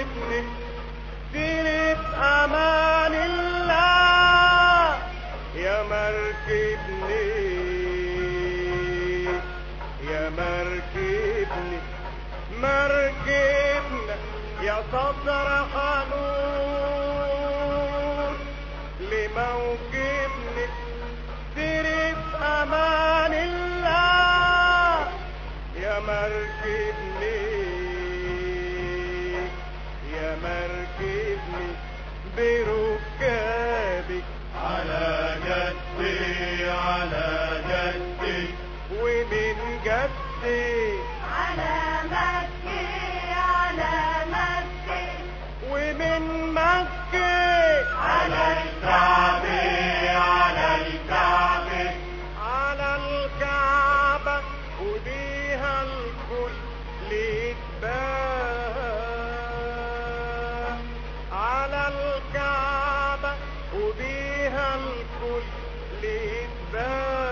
مركبني سيرة أمان الله يا مركبني يا مركبني مركبنا يا صدر حنون لموكبني سيرة أمان الله يا مركبني يا مركبني بركابك على جدي على جدي ومن جدي على مكة على مكة ومن مكة على الكعبة على الكعبة على الكعبة وديها الكل يتباهى على الكعبة وديها الكل يتباهى